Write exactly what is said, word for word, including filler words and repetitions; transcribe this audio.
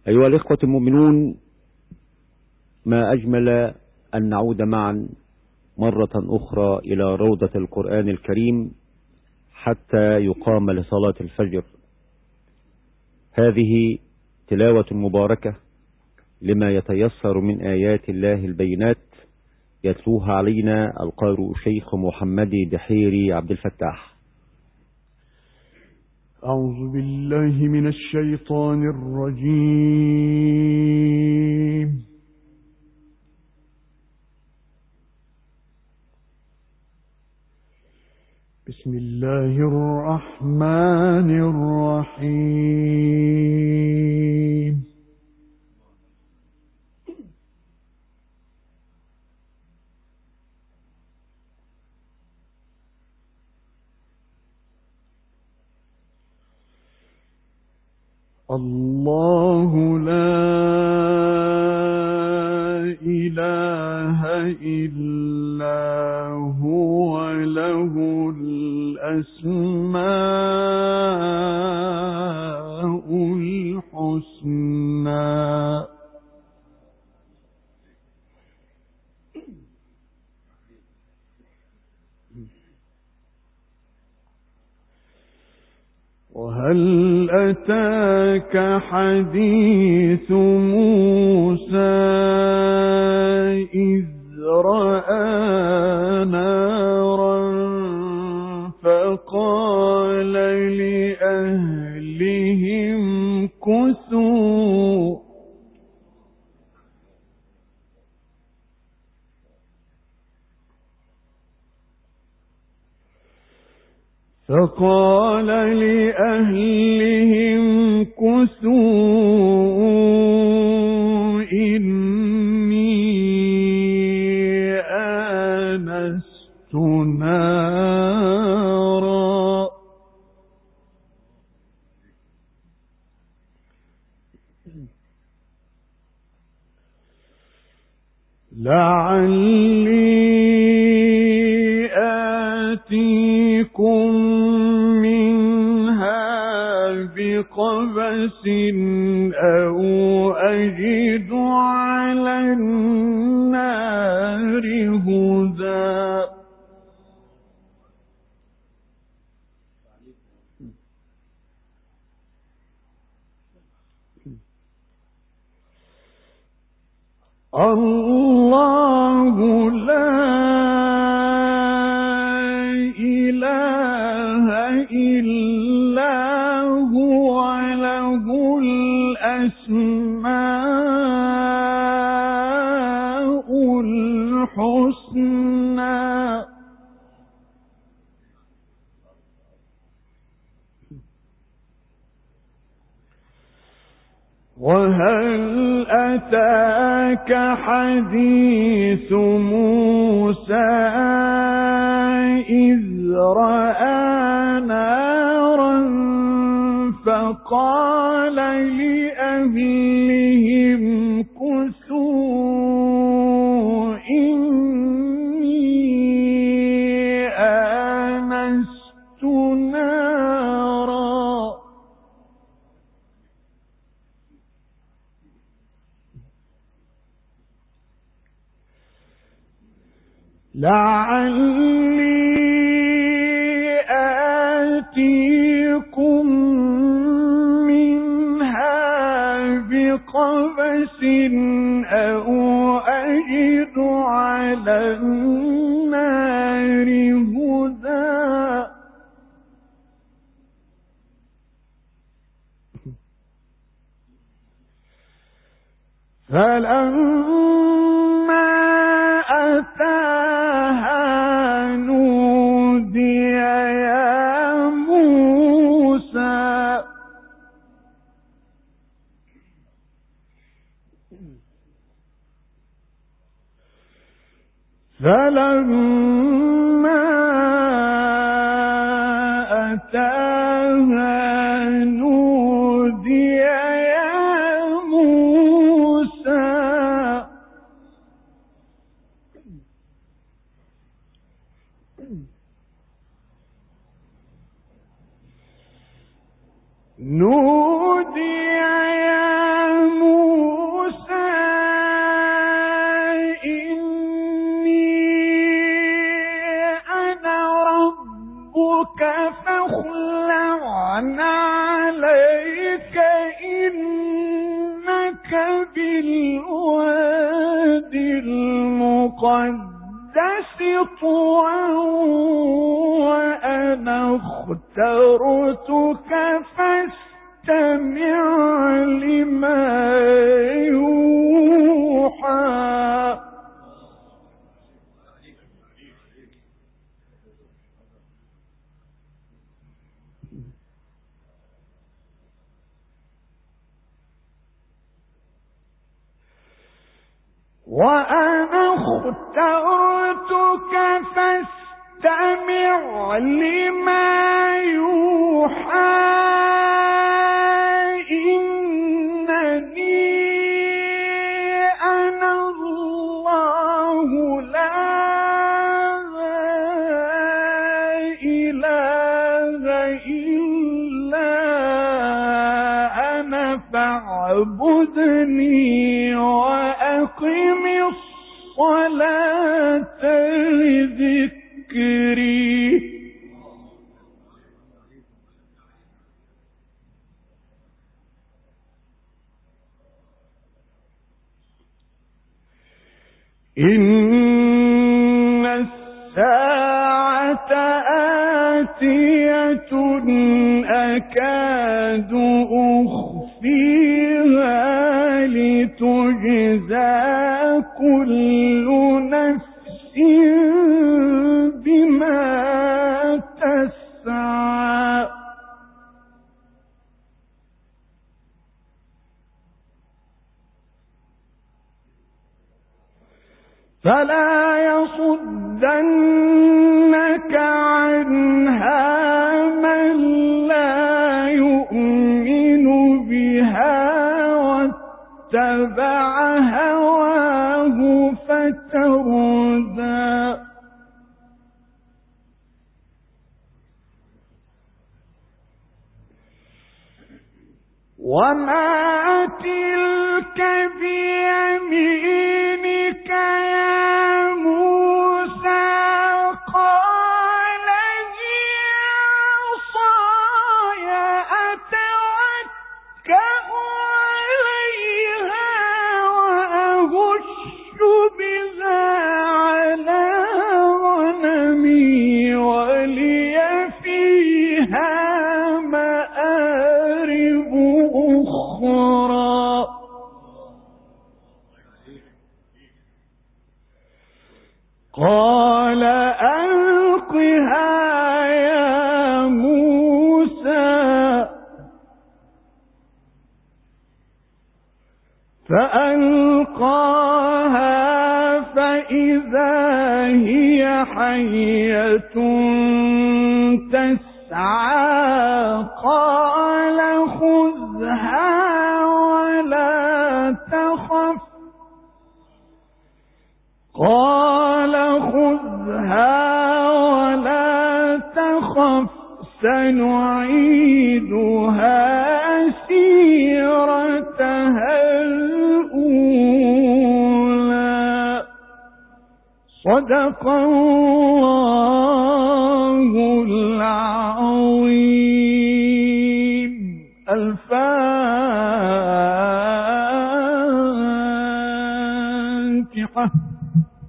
أيها الإخوة المؤمنون، ما أجمل أن نعود معا مرة أخرى إلى روضة القرآن الكريم حتى يقام لصلاة الفجر. هذه تلاوة مباركة لما يتيسر من آيات الله البينات، يتلوها علينا القارئ الشيخ محمد دحيري عبد الفتاح. أعوذ بالله من الشيطان الرجيم. بسم الله الرحمن الرحيم. الله لا إله إلا هو له الأسماء الحسنى. وهل أتاك حديث موسى إذ رأى نارا فقال لأهلهم كثوا فقال لأهلهم كثوا إني آنست نارا لعلي آتيكم بقبس أو أجد على النار هدى. الله لا إله إلا هو له الأسماء الحسنى. وهل أتاك حديث موسى إذ رأى نارا فقال لأهلهم كثوا إني آنست نارا لعلي آتيكم منها بقبس أو أجد على النار هدى. فلما أتاها نودي يا موسى. فلما أتاها نودي يا موسى. نودي يا موسى طوعا وأنا اخترتك فاستمع لما يوحى. وأنا اخترتك فاستمع لما يوحى إنني أنا الله لا إله إلا أنا فاعبدني وأقم الصلاة لذكري. إن الساعة آتية أكاد أخفيها لتجزى كل نفس بما تسعى. فلا يصدنك عنها من لا يؤمن بها واتبع هواه فتردى. وما تلك بيمينك يا موسى؟ قال هي عصاي أتوكأ عليها وأهش بها على غنمي ولي فيها مآرب أخرى. قال ألقها يا موسى. فألقاها فإذا هي حية تسعى. قال خذها ولا تخف. قال خذها ولا تخف سنعيدها سيرتها الأولى. صدق الله العظيم. الفاتحة.